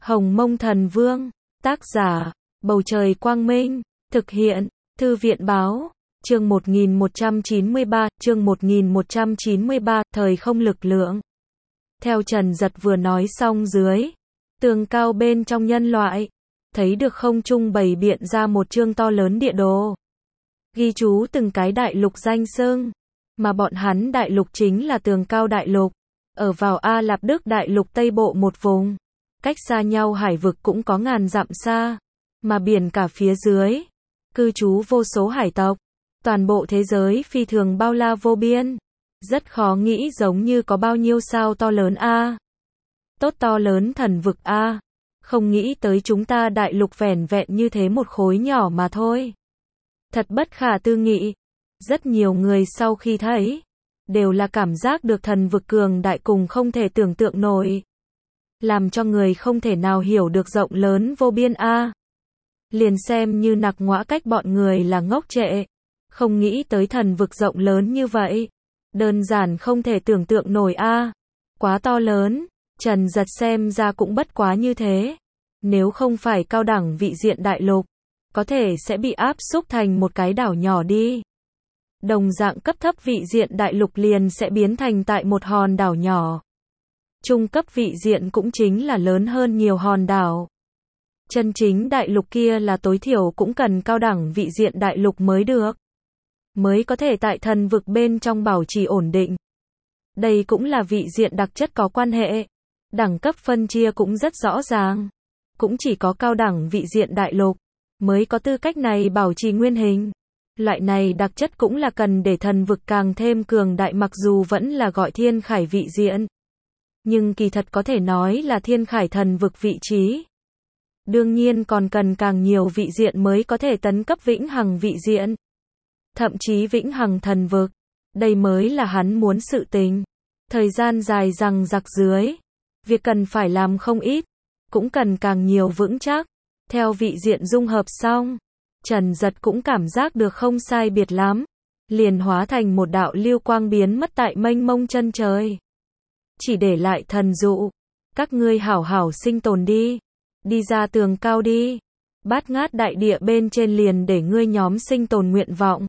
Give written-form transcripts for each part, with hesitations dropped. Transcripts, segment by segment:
Hồng Mông Thần Vương, tác giả, Bầu Trời Quang Minh, thực hiện, Thư viện Báo, chương 1193, thời không lực lượng. Theo Trần Dật vừa nói xong dưới, tường cao bên trong nhân loại, thấy được không trung bày biện ra một chương to lớn địa đồ. Ghi chú từng cái đại lục danh xưng, mà bọn hắn đại lục chính là tường cao đại lục, ở vào A Lạp Đức đại lục Tây Bộ một vùng. Cách xa nhau hải vực cũng có ngàn dặm xa, mà biển cả phía dưới, cư trú vô số hải tộc. Toàn bộ thế giới phi thường bao la vô biên, rất khó nghĩ giống như có bao nhiêu sao to lớn a. Tốt to lớn thần vực a, không nghĩ tới chúng ta đại lục vẻn vẹn như thế một khối nhỏ mà thôi. Thật bất khả tư nghị. Rất nhiều người sau khi thấy, đều là cảm giác được thần vực cường đại cùng không thể tưởng tượng nổi. Làm cho người không thể nào hiểu được rộng lớn vô biên a. Liền xem như Nặc Ngõa Cách bọn người là ngốc trệ, không nghĩ tới thần vực rộng lớn như vậy. Đơn giản không thể tưởng tượng nổi a. Quá to lớn, Trần Dật xem ra cũng bất quá như thế. Nếu không phải cao đẳng vị diện đại lục, có thể sẽ bị áp xúc thành một cái đảo nhỏ đi. Đồng dạng cấp thấp vị diện đại lục liền sẽ biến thành tại một hòn đảo nhỏ. Trung cấp vị diện cũng chính là lớn hơn nhiều hòn đảo. Chân chính đại lục kia là tối thiểu cũng cần cao đẳng vị diện đại lục mới được. Mới có thể tại thần vực bên trong bảo trì ổn định. Đây cũng là vị diện đặc chất có quan hệ. Đẳng cấp phân chia cũng rất rõ ràng. Cũng chỉ có cao đẳng vị diện đại lục mới có tư cách này bảo trì nguyên hình. Loại này đặc chất cũng là cần để thần vực càng thêm cường đại, mặc dù vẫn là gọi thiên khải vị diện. Nhưng kỳ thật có thể nói là thiên khải thần vực vị trí. Đương nhiên còn cần càng nhiều vị diện mới có thể tấn cấp vĩnh hằng vị diện. Thậm chí vĩnh hằng thần vực. Đây mới là hắn muốn sự tình. Thời gian dài dằng dặc dưới, việc cần phải làm không ít, cũng cần càng nhiều vững chắc. Theo vị diện dung hợp xong, Trần Dật cũng cảm giác được không sai biệt lắm. Liền hóa thành một đạo lưu quang biến mất tại mênh mông chân trời. Chỉ để lại thần dụ. Các ngươi hảo hảo sinh tồn đi. Đi ra tường cao đi. Bát ngát đại địa bên trên liền để ngươi nhóm sinh tồn nguyện vọng.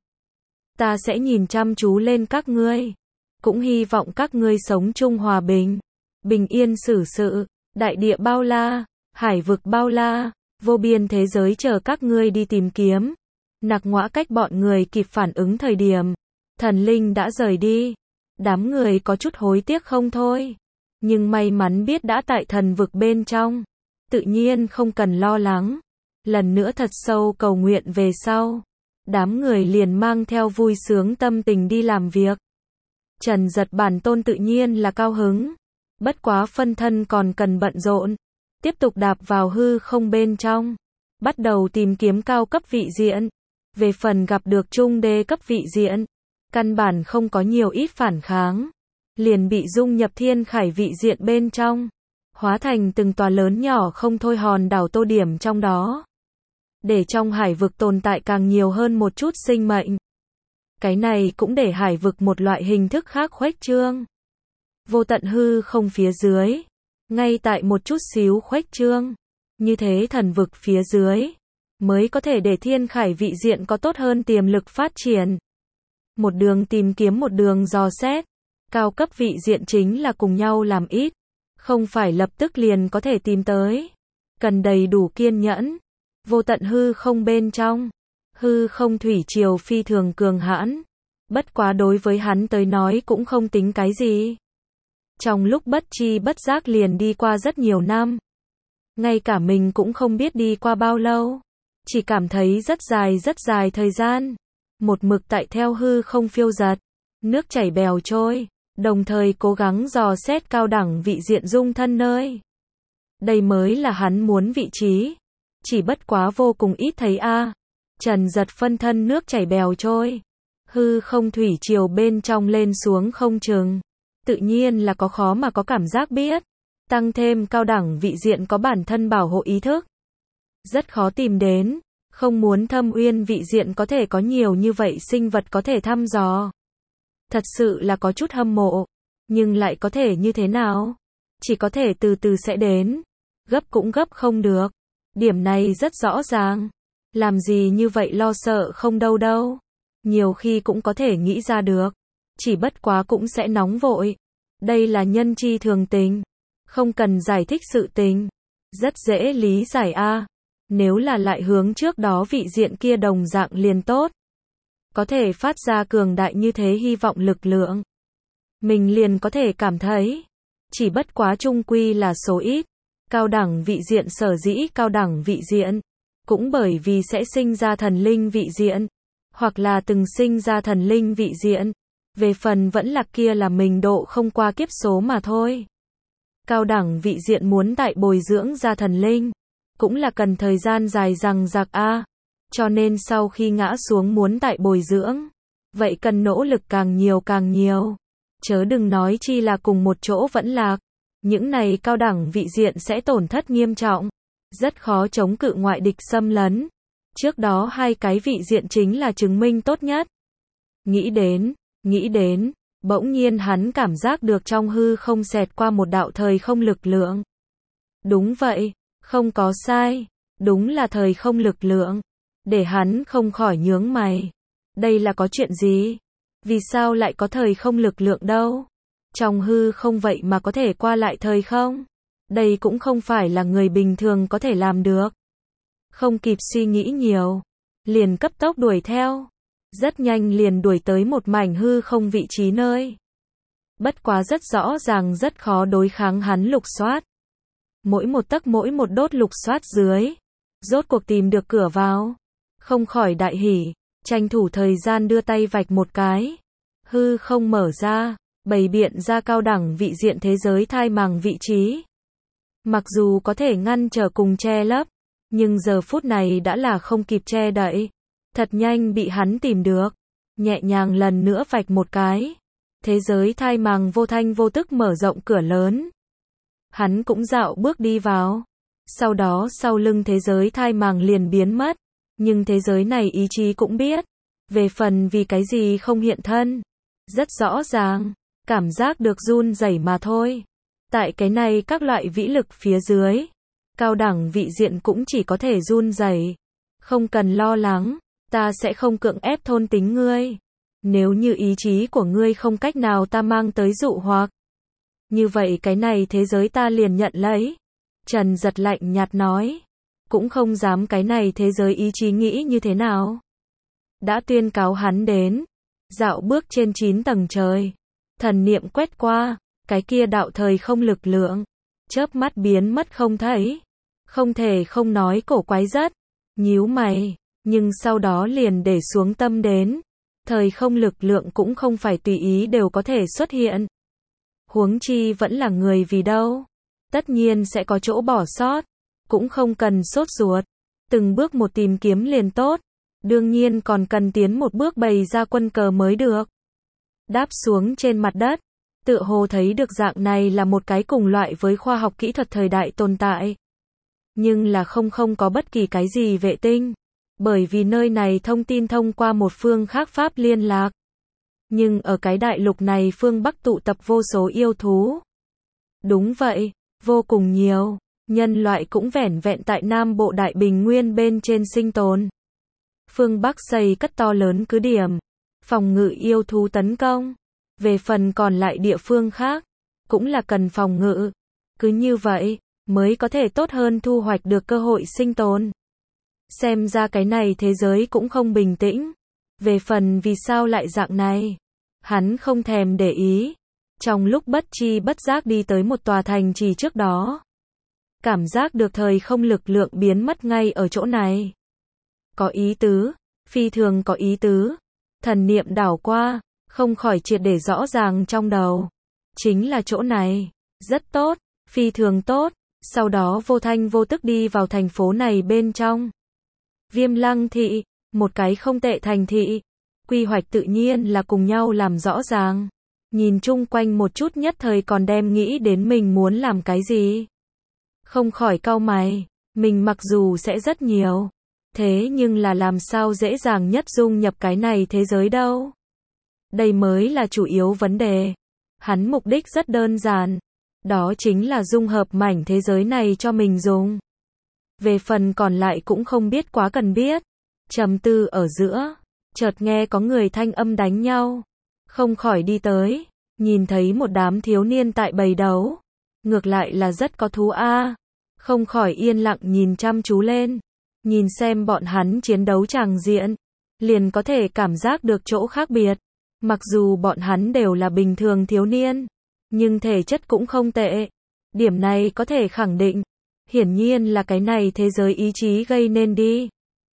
Ta sẽ nhìn chăm chú lên các ngươi. Cũng hy vọng các ngươi sống chung hòa bình. Bình yên xử sự. Đại địa bao la. Hải vực bao la. Vô biên thế giới chờ các ngươi đi tìm kiếm. Nặc Ngõa Cách bọn người kịp phản ứng thời điểm. Thần linh đã rời đi. Đám người có chút hối tiếc không thôi. Nhưng may mắn biết đã tại thần vực bên trong. Tự nhiên không cần lo lắng. Lần nữa thật sâu cầu nguyện về sau. Đám người liền mang theo vui sướng tâm tình đi làm việc. Trần Dật bản tôn tự nhiên là cao hứng. Bất quá phân thân còn cần bận rộn. Tiếp tục đạp vào hư không bên trong. Bắt đầu tìm kiếm cao cấp vị diện. Về phần gặp được trung đê cấp vị diện, căn bản không có nhiều ít phản kháng. Liền bị dung nhập thiên khải vị diện bên trong. Hóa thành từng tòa lớn nhỏ không thôi hòn đảo tô điểm trong đó. Để trong hải vực tồn tại càng nhiều hơn một chút sinh mệnh. Cái này cũng để hải vực một loại hình thức khác khuếch trương. Vô tận hư không phía dưới. Ngay tại một chút xíu khuếch trương. Như thế thần vực phía dưới. Mới có thể để thiên khải vị diện có tốt hơn tiềm lực phát triển. Một đường tìm kiếm một đường dò xét. Cao cấp vị diện chính là cùng nhau làm ít. Không phải lập tức liền có thể tìm tới. Cần đầy đủ kiên nhẫn. Vô tận hư không bên trong. Hư không thủy triều phi thường cường hãn. Bất quá đối với hắn tới nói cũng không tính cái gì. Trong lúc bất tri bất giác liền đi qua rất nhiều năm. Ngay cả mình cũng không biết đi qua bao lâu. Chỉ cảm thấy rất dài thời gian. Một mực tại theo hư không phiêu dật. Nước chảy bèo trôi. Đồng thời cố gắng dò xét cao đẳng vị diện dung thân nơi. Đây mới là hắn muốn vị trí. Chỉ bất quá vô cùng ít thấy a. Trần Dật phân thân nước chảy bèo trôi. Hư không thủy triều bên trong lên xuống không chừng. Tự nhiên là có khó mà có cảm giác biết. Tăng thêm cao đẳng vị diện có bản thân bảo hộ ý thức. Rất khó tìm đến. Không muốn thâm uyên vị diện có thể có nhiều như vậy sinh vật có thể thăm dò. Thật sự là có chút hâm mộ. Nhưng lại có thể như thế nào? Chỉ có thể từ từ sẽ đến. Gấp cũng gấp không được. Điểm này rất rõ ràng. Làm gì như vậy lo sợ không đâu đâu. Nhiều khi cũng có thể nghĩ ra được. Chỉ bất quá cũng sẽ nóng vội. Đây là nhân chi thường tình. Không cần giải thích sự tình. Rất dễ lý giải a. Nếu là lại hướng trước đó vị diện kia đồng dạng liền tốt. Có thể phát ra cường đại như thế hy vọng lực lượng. Mình liền có thể cảm thấy. Chỉ bất quá chung quy là số ít. Cao đẳng vị diện sở dĩ cao đẳng vị diện. Cũng bởi vì sẽ sinh ra thần linh vị diện. Hoặc là từng sinh ra thần linh vị diện. Về phần vẫn là kia là mình độ không qua kiếp số mà thôi. Cao đẳng vị diện muốn tại bồi dưỡng ra thần linh. Cũng là cần thời gian dài dằng dặc a. Cho nên sau khi ngã xuống muốn tại bồi dưỡng. Vậy cần nỗ lực càng nhiều càng nhiều. Chớ đừng nói chi là cùng một chỗ vẫn lạc. Những này cao đẳng vị diện sẽ tổn thất nghiêm trọng. Rất khó chống cự ngoại địch xâm lấn. Trước đó hai cái vị diện chính là chứng minh tốt nhất. Nghĩ đến, bỗng nhiên hắn cảm giác được trong hư không xẹt qua một đạo thời không lực lượng. Đúng vậy, không có sai, đúng là thời không lực lượng. Để hắn không khỏi nhướng mày. Đây là có chuyện gì? Vì sao lại có thời không lực lượng đâu? Trong hư không vậy mà có thể qua lại thời không? Đây cũng không phải là người bình thường có thể làm được. Không kịp suy nghĩ nhiều, liền cấp tốc đuổi theo. Rất nhanh liền đuổi tới một mảnh hư không vị trí nơi. Bất quá rất rõ ràng rất khó đối kháng hắn lục soát. Mỗi một tấc mỗi một đốt lục soát dưới. Rốt cuộc tìm được cửa vào. Không khỏi đại hỉ, tranh thủ thời gian đưa tay vạch một cái. Hư không mở ra, bày biện ra cao đẳng vị diện thế giới thai màng vị trí. Mặc dù có thể ngăn trở cùng che lấp, nhưng giờ phút này đã là không kịp che đậy. Thật nhanh bị hắn tìm được. Nhẹ nhàng lần nữa vạch một cái. Thế giới thai màng vô thanh vô tức mở rộng cửa lớn. Hắn cũng dạo bước đi vào. Sau đó sau lưng thế giới thai màng liền biến mất. Nhưng thế giới này ý chí cũng biết. Về phần vì cái gì không hiện thân. Rất rõ ràng. Cảm giác được run rẩy mà thôi. Tại cái này các loại vĩ lực phía dưới. Cao đẳng vị diện cũng chỉ có thể run rẩy. Không cần lo lắng. Ta sẽ không cưỡng ép thôn tính ngươi. Nếu như ý chí của ngươi không cách nào ta mang tới dụ hoặc. Như vậy cái này thế giới ta liền nhận lấy. Trần Giật lạnh nhạt nói. Cũng không dám cái này thế giới ý chí nghĩ như thế nào. Đã tuyên cáo hắn đến. Dạo bước trên 9 tầng trời. Thần niệm quét qua. Cái kia đạo thời không lực lượng. Chớp mắt biến mất không thấy. Không thể không nói cổ quái rất. Nhíu mày. Nhưng sau đó liền để xuống tâm đến. Thời không lực lượng cũng không phải tùy ý đều có thể xuất hiện. Huống chi vẫn là người vì đâu. Tất nhiên sẽ có chỗ bỏ sót. Cũng không cần sốt ruột. Từng bước một tìm kiếm liền tốt. Đương nhiên còn cần tiến một bước bày ra quân cờ mới được. Đáp xuống trên mặt đất. Tựa hồ thấy được dạng này là một cái cùng loại với khoa học kỹ thuật thời đại tồn tại. Nhưng là không có bất kỳ cái gì vệ tinh. Bởi vì nơi này thông tin thông qua một phương khác pháp liên lạc. Nhưng ở cái đại lục này phương Bắc tụ tập vô số yêu thú. Đúng vậy, vô cùng nhiều. Nhân loại cũng vẻn vẹn tại Nam Bộ Đại Bình Nguyên bên trên sinh tồn. Phương Bắc xây cất to lớn cứ điểm. Phòng ngự yêu thú tấn công. Về phần còn lại địa phương khác. Cũng là cần phòng ngự. Cứ như vậy, mới có thể tốt hơn thu hoạch được cơ hội sinh tồn. Xem ra cái này thế giới cũng không bình tĩnh. Về phần vì sao lại dạng này. Hắn không thèm để ý. Trong lúc bất chi bất giác đi tới một tòa thành trì trước đó. Cảm giác được thời không lực lượng biến mất ngay ở chỗ này. Có ý tứ. Phi thường có ý tứ. Thần niệm đảo qua. Không khỏi triệt để rõ ràng trong đầu. Chính là chỗ này. Rất tốt. Phi thường tốt. Sau đó vô thanh vô tức đi vào thành phố này bên trong. Viêm Lăng thị, một cái không tệ thành thị. Quy hoạch tự nhiên là cùng nhau làm rõ ràng. Nhìn chung quanh một chút nhất thời còn đem nghĩ đến mình muốn làm cái gì. Không khỏi cau mày, mình mặc dù sẽ rất nhiều. Thế nhưng là làm sao dễ dàng nhất dung nhập cái này thế giới đâu. Đây mới là chủ yếu vấn đề. Hắn mục đích rất đơn giản. Đó chính là dung hợp mảnh thế giới này cho mình dùng. Về phần còn lại cũng không biết quá cần biết. Trầm tư ở giữa, chợt nghe có người thanh âm đánh nhau. Không khỏi đi tới, nhìn thấy một đám thiếu niên tại bầy đấu. Ngược lại là rất có thú a. Không khỏi yên lặng nhìn chăm chú lên. Nhìn xem bọn hắn chiến đấu tràng diện. Liền có thể cảm giác được chỗ khác biệt. Mặc dù bọn hắn đều là bình thường thiếu niên. Nhưng thể chất cũng không tệ. Điểm này có thể khẳng định. Hiển nhiên là cái này thế giới ý chí gây nên đi.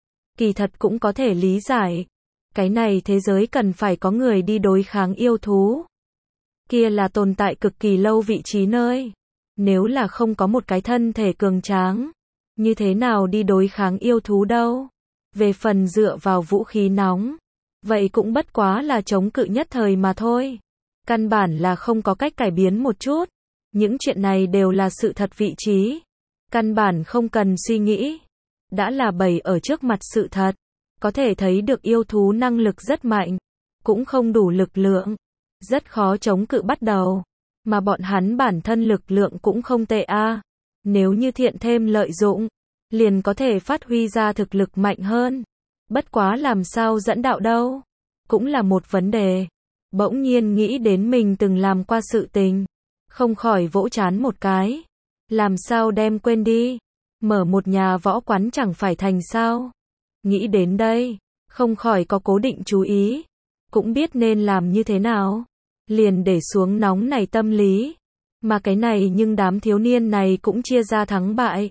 Kỳ thật cũng có thể lý giải. Cái này thế giới cần phải có người đi đối kháng yêu thú. Kia là tồn tại cực kỳ lâu vị trí nơi. Nếu là không có một cái thân thể cường tráng, như thế nào đi đối kháng yêu thú đâu. Về phần dựa vào vũ khí nóng, vậy cũng bất quá là chống cự nhất thời mà thôi. Căn bản là không có cách cải biến một chút. Những chuyện này đều là sự thật vị trí. Căn bản không cần suy nghĩ. Đã là bày ở trước mặt sự thật. Có thể thấy được yêu thú năng lực rất mạnh. Cũng không đủ lực lượng. Rất khó chống cự bắt đầu. Mà bọn hắn bản thân lực lượng cũng không tệ a. Nếu như thiện thêm lợi dụng, liền có thể phát huy ra thực lực mạnh hơn. Bất quá làm sao dẫn đạo đâu. Cũng là một vấn đề. Bỗng nhiên nghĩ đến mình từng làm qua sự tình. Không khỏi vỗ trán một cái. Làm sao đem quên đi. Mở một nhà võ quán chẳng phải thành sao. Nghĩ đến đây, không khỏi có cố định chú ý. Cũng biết nên làm như thế nào. Liền để xuống nóng này tâm lý. Mà cái này nhưng đám thiếu niên này cũng chia ra thắng bại.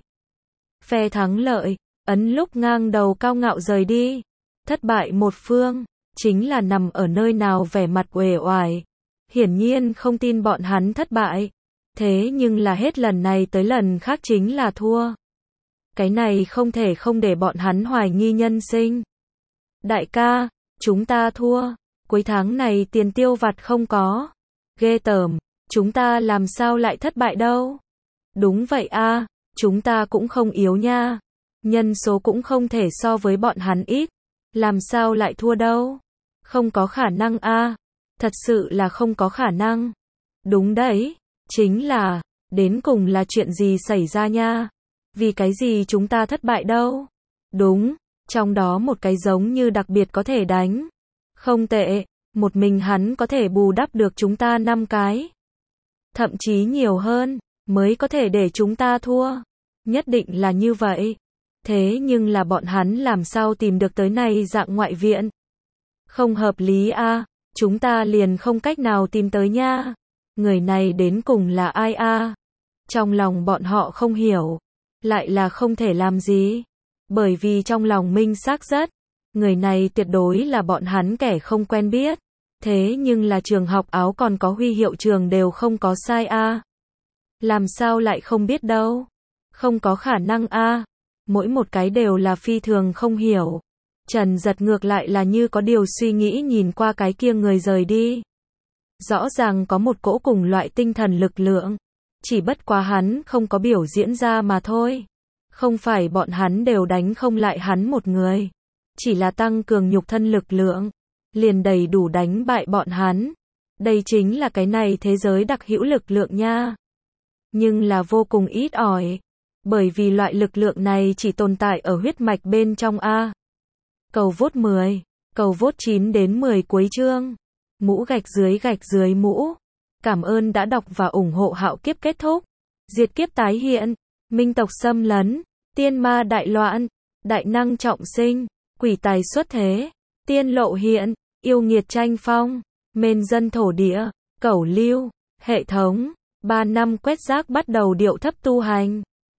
Phe thắng lợi, ấn lúc ngang đầu cao ngạo rời đi. Thất bại một phương, chính là nằm ở nơi nào vẻ mặt uể oải. Hiển nhiên không tin bọn hắn thất bại. Thế nhưng là hết lần này tới lần khác chính là thua. Cái này không thể không để bọn hắn hoài nghi nhân sinh. Đại ca, chúng ta thua. Cuối tháng này tiền tiêu vặt không có. Ghê tởm, chúng ta làm sao lại thất bại đâu. Đúng vậy a, chúng ta cũng không yếu nha. Nhân số cũng không thể so với bọn hắn ít. Làm sao lại thua đâu. Không có khả năng a. Thật sự là không có khả năng. Đúng đấy, chính là, đến cùng là chuyện gì xảy ra nha. Vì cái gì chúng ta thất bại đâu. Đúng, trong đó một cái giống như đặc biệt có thể đánh. Không tệ, một mình hắn có thể bù đắp được chúng ta 5 cái. Thậm chí nhiều hơn, mới có thể để chúng ta thua. Nhất định là như vậy. Thế nhưng là bọn hắn làm sao tìm được tới này dạng ngoại viện. Không hợp lý a, chúng ta liền không cách nào tìm tới nha. Người này đến cùng là ai a? Trong lòng bọn họ không hiểu. Lại là không thể làm gì. Bởi vì trong lòng minh xác rất. Người này tuyệt đối là bọn hắn kẻ không quen biết. Thế nhưng là trường học áo còn có huy hiệu trường đều không có sai a. Làm sao lại không biết đâu. Không có khả năng a. Mỗi một cái đều là phi thường không hiểu. Trần Giật ngược lại là như có điều suy nghĩ nhìn qua cái kia người rời đi. Rõ ràng có một cỗ cùng loại tinh thần lực lượng. Chỉ bất quá hắn không có biểu diễn ra mà thôi. Không phải bọn hắn đều đánh không lại hắn một người. Chỉ là tăng cường nhục thân lực lượng. Liền đầy đủ đánh bại bọn hắn. Đây chính là cái này thế giới đặc hữu lực lượng nha. Nhưng là vô cùng ít ỏi. Bởi vì loại lực lượng này chỉ tồn tại ở huyết mạch bên trong a. Cầu vote 10, cầu vote 9 đến 10 cuối chương. Mũ gạch dưới mũ. Cảm ơn đã đọc và ủng hộ Hạo Kiếp kết thúc. Diệt kiếp tái hiện, minh tộc xâm lấn, tiên ma đại loạn, đại năng trọng sinh, quỷ tài xuất thế, tiên lộ hiện, yêu nghiệt tranh phong, mên dân thổ địa, cẩu lưu, hệ thống, 3 năm quét rác bắt đầu điệu thấp tu hành.